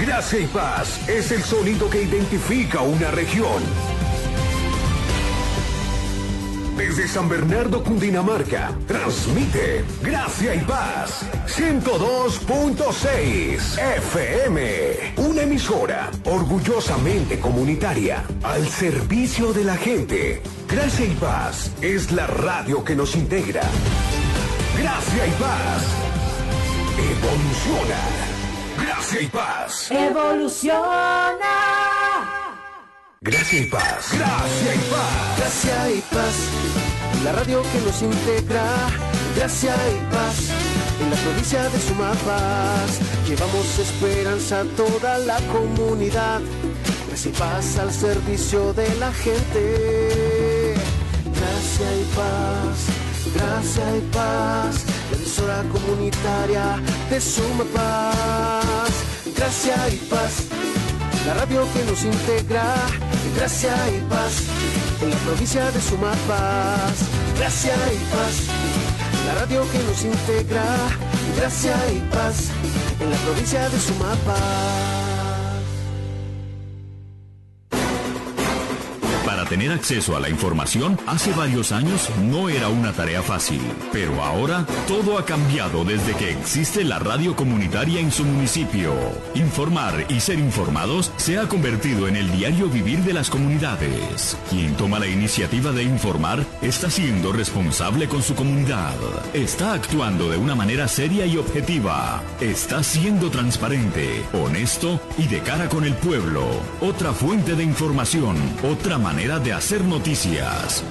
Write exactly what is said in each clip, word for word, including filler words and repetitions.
Gracia y Paz es el sonido que identifica una región. Desde San Bernardo, Cundinamarca, transmite Gracia y Paz, ciento dos punto seis F M, una emisora orgullosamente comunitaria, al servicio de la gente. Gracia y Paz es la radio que nos integra. Gracia y Paz evoluciona. Gracia y Paz evoluciona. Gracia y Paz. Gracia y Paz. Gracia y Paz, la radio que nos integra. Gracia y Paz, en la provincia de Sumapaz. Llevamos esperanza a toda la comunidad. Gracia y Paz al servicio de la gente. Gracia y Paz, Gracia y Paz, la emisora comunitaria de Sumapaz. Gracia y Paz, la radio que nos integra. Gracia y Paz, en la provincia de Sumapaz. Gracia y Paz, la radio que nos integra. Gracia y Paz, en la provincia de Sumapaz. Para tener acceso a la información, hace varios años no era una tarea fácil, pero ahora todo ha cambiado desde que existe la radio comunitaria en su municipio. Informar y ser informados se ha convertido en el diario vivir de las comunidades. Quien toma la iniciativa de informar está siendo responsable con su comunidad, está actuando de una manera seria y objetiva, está siendo transparente, honesto y de cara con el pueblo. Otra fuente de información, otra manera de hacer noticias.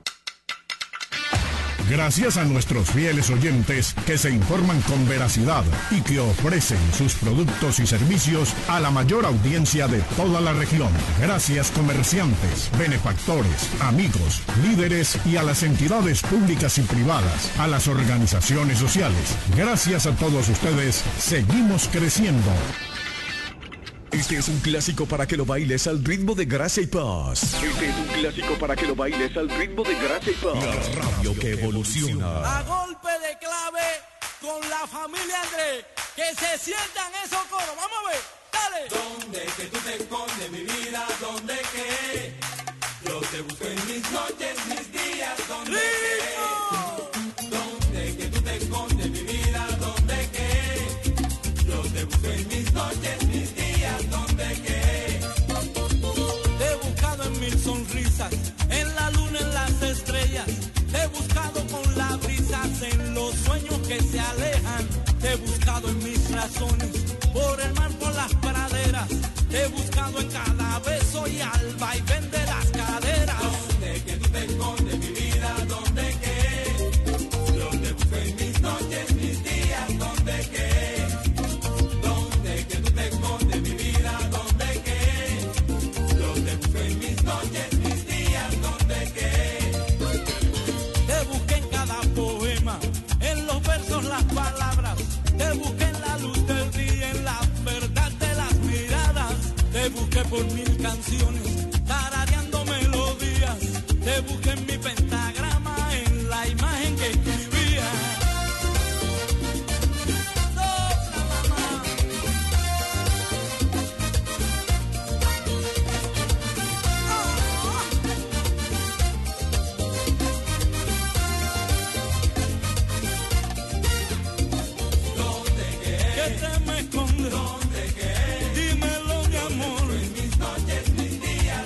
Gracias a nuestros fieles oyentes que se informan con veracidad y que ofrecen sus productos y servicios a la mayor audiencia de toda la región. Gracias comerciantes, benefactores, amigos, líderes y a las entidades públicas y privadas, a las organizaciones sociales. Gracias a todos ustedes, seguimos creciendo. Este es un clásico para que lo bailes al ritmo de Gracia y Paz. Este es un clásico para que lo bailes al ritmo de Gracia y Paz. La radio que evoluciona. A golpe de clave con la familia Andrés. Que se sientan esos coros. Vamos a ver. Dale. ¿Dónde que tú te escondes, mi vida? ¿Dónde que? Yo te busco en mis noches, mis días. ¿Dónde que? ¿Dónde que tú te escondes, mi vida? ¿Dónde que? Yo te busco en mis noches, mis días. ¿Dónde que? Te he buscado en mil sonrisas, en la luna, en las estrellas. Te he buscado con las brisas, en los sueños que se alejan. Te he buscado en mis razones, por el mar, por las praderas. Te he buscado en cada beso y al vaivén de las caderas. ¿Dónde que tú te escondes, mi vida? ¿Dónde que? Yo te busco en mis noches, mis días. ¿Dónde que? Las palabras, te busqué en la luz del día, en la verdad de las miradas, te busqué por mil canciones, tarareando melodías, te busqué en mi pentagrama, en la imagen que escribía. Toca, mamá. ¿Dónde que? Dímelo, mi amor. En mis noches, mis días.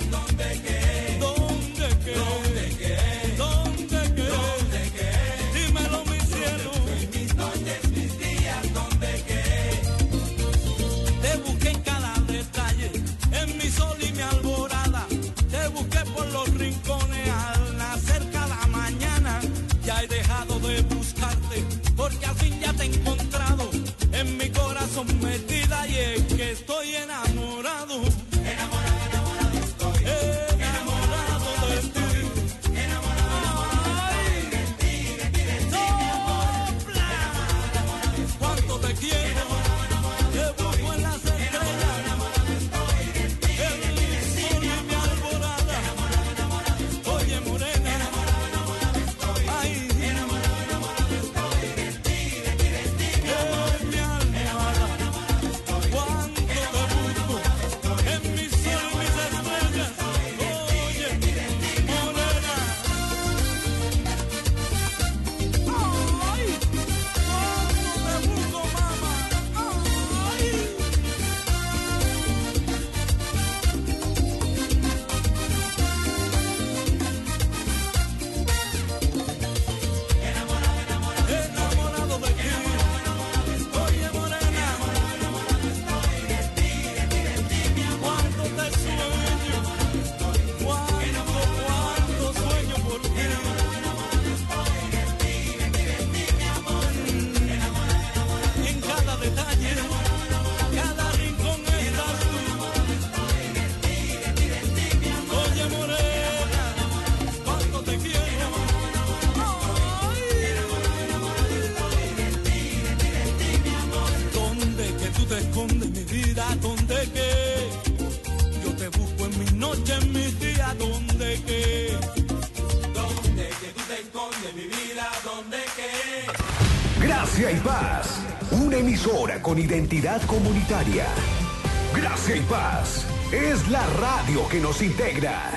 mi vida, ¿dónde que? Yo te busco en mis noches, en mis días, ¿dónde que? ¿Dónde que tú te escondes, mi vida, dónde que? Gracia y Paz, una emisora con identidad comunitaria. Gracia y Paz es la radio que nos integra.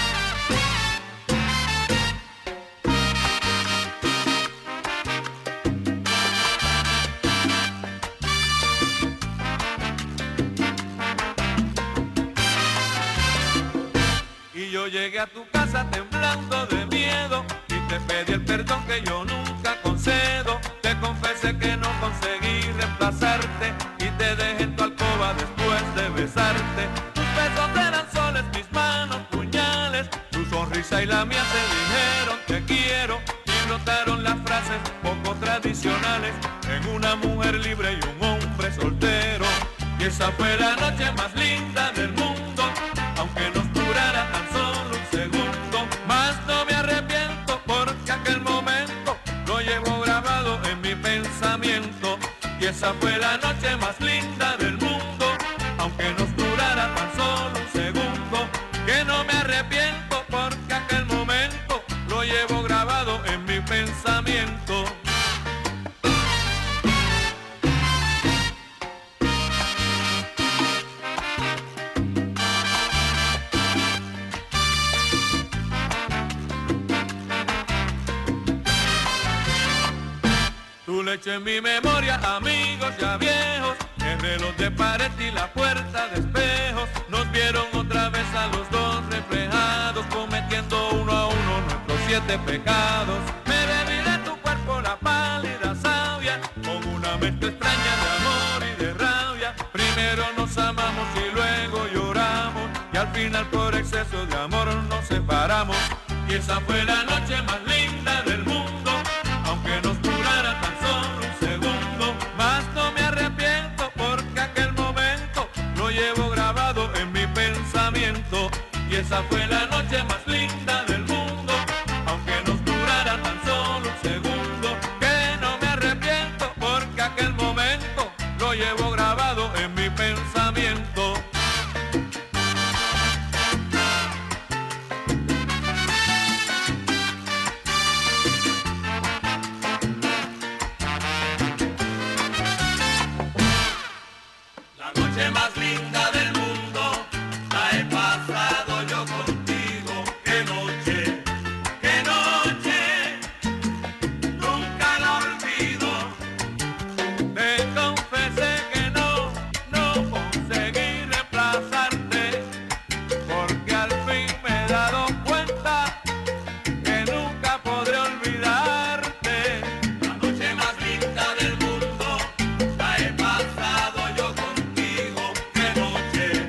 Yo llegué a tu casa temblando de miedo y te pedí el perdón que yo nunca concedo. Te confesé que no conseguí reemplazarte y te dejé en tu alcoba después de besarte. Tus besos eran soles, mis manos puñales. Tu sonrisa y la mía se dijeron te quiero y brotaron las frases poco tradicionales en una mujer libre y un hombre soltero. Y esa fue la noche más linda del mundo, aunque nos durara tan solo un segundo. Más no me arrepiento porque aquel momento lo llevo grabado en mi pensamiento. Y esa fue la noche más linda del mundo, aunque nos durara tan solo un segundo. Que no me arrepiento porque aquel momento lo llevo grabado en mi pensamiento. Tu leche en mi memoria, amigos ya viejos, el reloj de pared y la puerta de espejos, nos vieron otra vez a los dos reflejados, cometiendo uno a uno nuestros siete pecados. Me bebí de tu cuerpo la pálida savia, con una mezcla extraña de amor y de rabia. Primero nos amamos y luego lloramos, y al final por exceso de amor nos separamos. Y esa fue la noche más linda del mundo, aunque nos durara tan solo un segundo. Más no me arrepiento porque aquel momento lo llevo grabado en mi pensamiento. Y esa fue la noche más linda del mundo, aunque nos durara tan solo un segundo. Que no me arrepiento porque aquel momento lo llevo grabado en mi pensamiento. Más linda del mundo, la he pasado yo contigo. Qué noche, qué noche, nunca la olvido. Te confesé que no, no conseguí reemplazarte, porque al fin me he dado cuenta que nunca podré olvidarte. La noche más linda del mundo, la he pasado yo contigo. Qué noche,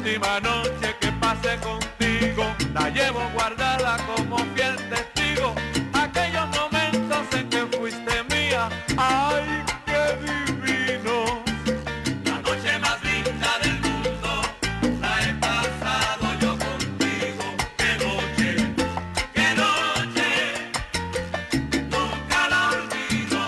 última noche que pasé contigo, la llevo guardada como fiel testigo. Aquellos momentos en que fuiste mía, ay, qué divino. La noche más linda del mundo la he pasado yo contigo. Qué noche, qué noche, nunca la olvido.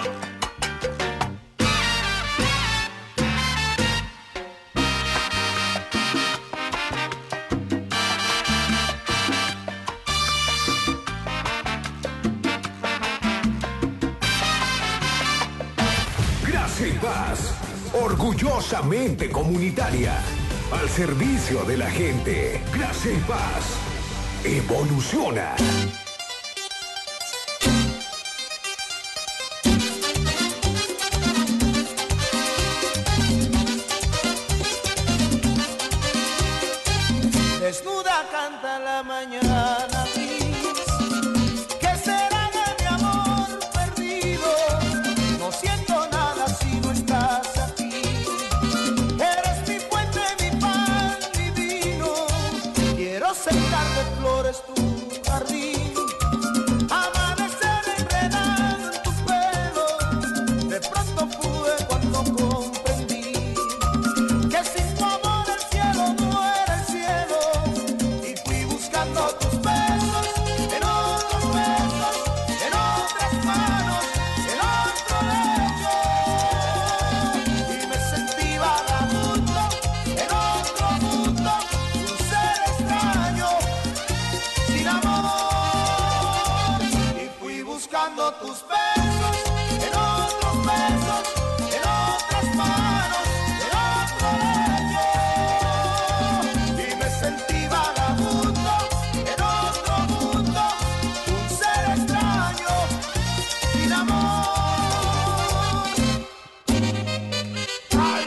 Gracia y Paz, orgullosamente comunitaria, al servicio de la gente. Gracia y Paz, evoluciona. Desnuda canta la mañana gris. ¿Qué será de mi amor perdido? No siento nada si no estás aquí. Eres mi fuente, mi pan, mi vino. Quiero sentar de flores tu jardín. Amanecer enredado en tu pelo. De pronto pude cuando comprendí que sin tu amor el cielo no era el cielo. Y fui buscando tus besos en otros besos, en otras manos, en otro lecho. Y me sentí vagabundo en otro mundo, un ser extraño, sin amor. Y fui buscando tus besos en otros besos, en otras manos, en otro lecho. Y me sentí vagabundo en otro mundo, un ser extraño, sin amor. Ay.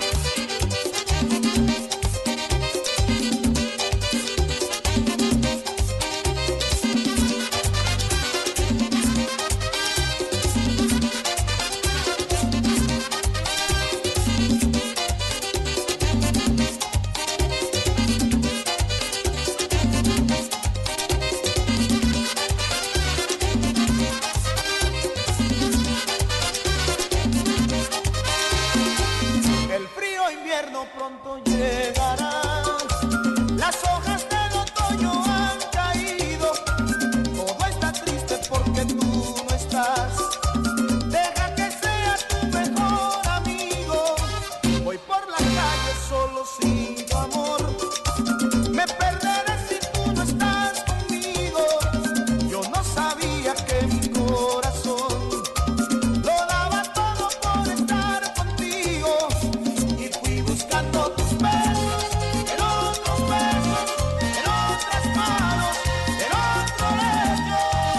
El frío invierno pronto llegará. Las hojas del otoño han caído. Todo está triste porque tú no estás. Deja que sea tu mejor amigo. Voy por la calle solo sin tu amor. Me perderé si tú no estás conmigo. Yo no sabía que mi corazón lo daba todo por estar contigo. Y fui buscando tus besos en otros besos, en otras manos, en otro lecho.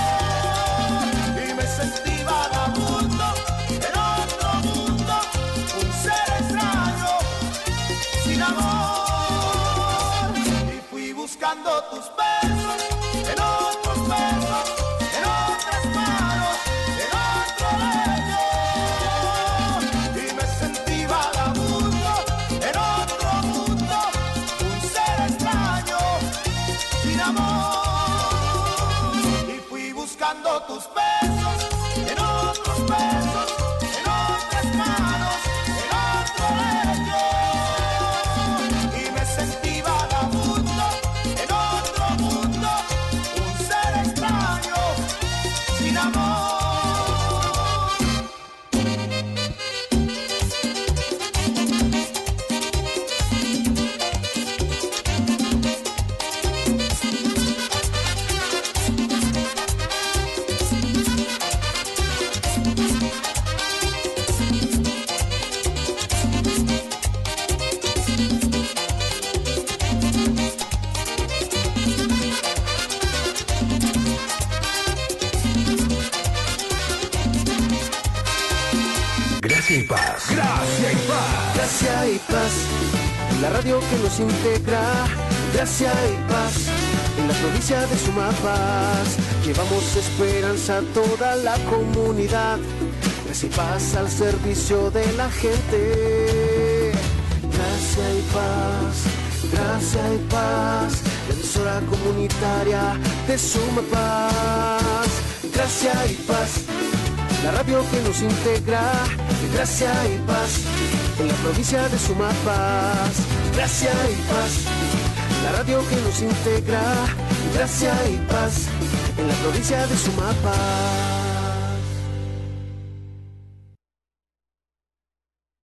Y me sentí vagabundo en otro mundo, un ser extraño, sin amor. Y fui buscando tus besos en otros besos, en otras manos, en otro lecho. Y me sentí vagabundo en otro mundo, un ser extraño, sin amor. Y fui buscando tus besos en otros besos, en otras manos, en otro lecho. Y me sentí vagabundo en otro mundo, un ser extraño, sin amor. Gracia y Paz. Gracia y Paz. Gracia y Paz, la radio que nos integra. Gracia y Paz, en la provincia de Sumapaz. Llevamos esperanza a toda la comunidad. Gracia y Paz al servicio de la gente. Gracia y Paz, gracia y paz, la emisora comunitaria de Sumapaz. Gracia y paz, la radio que nos integra, gracia y paz, en la provincia de Sumapaz. Gracia y paz, la radio que nos integra, gracia y paz, en la provincia de Sumapaz.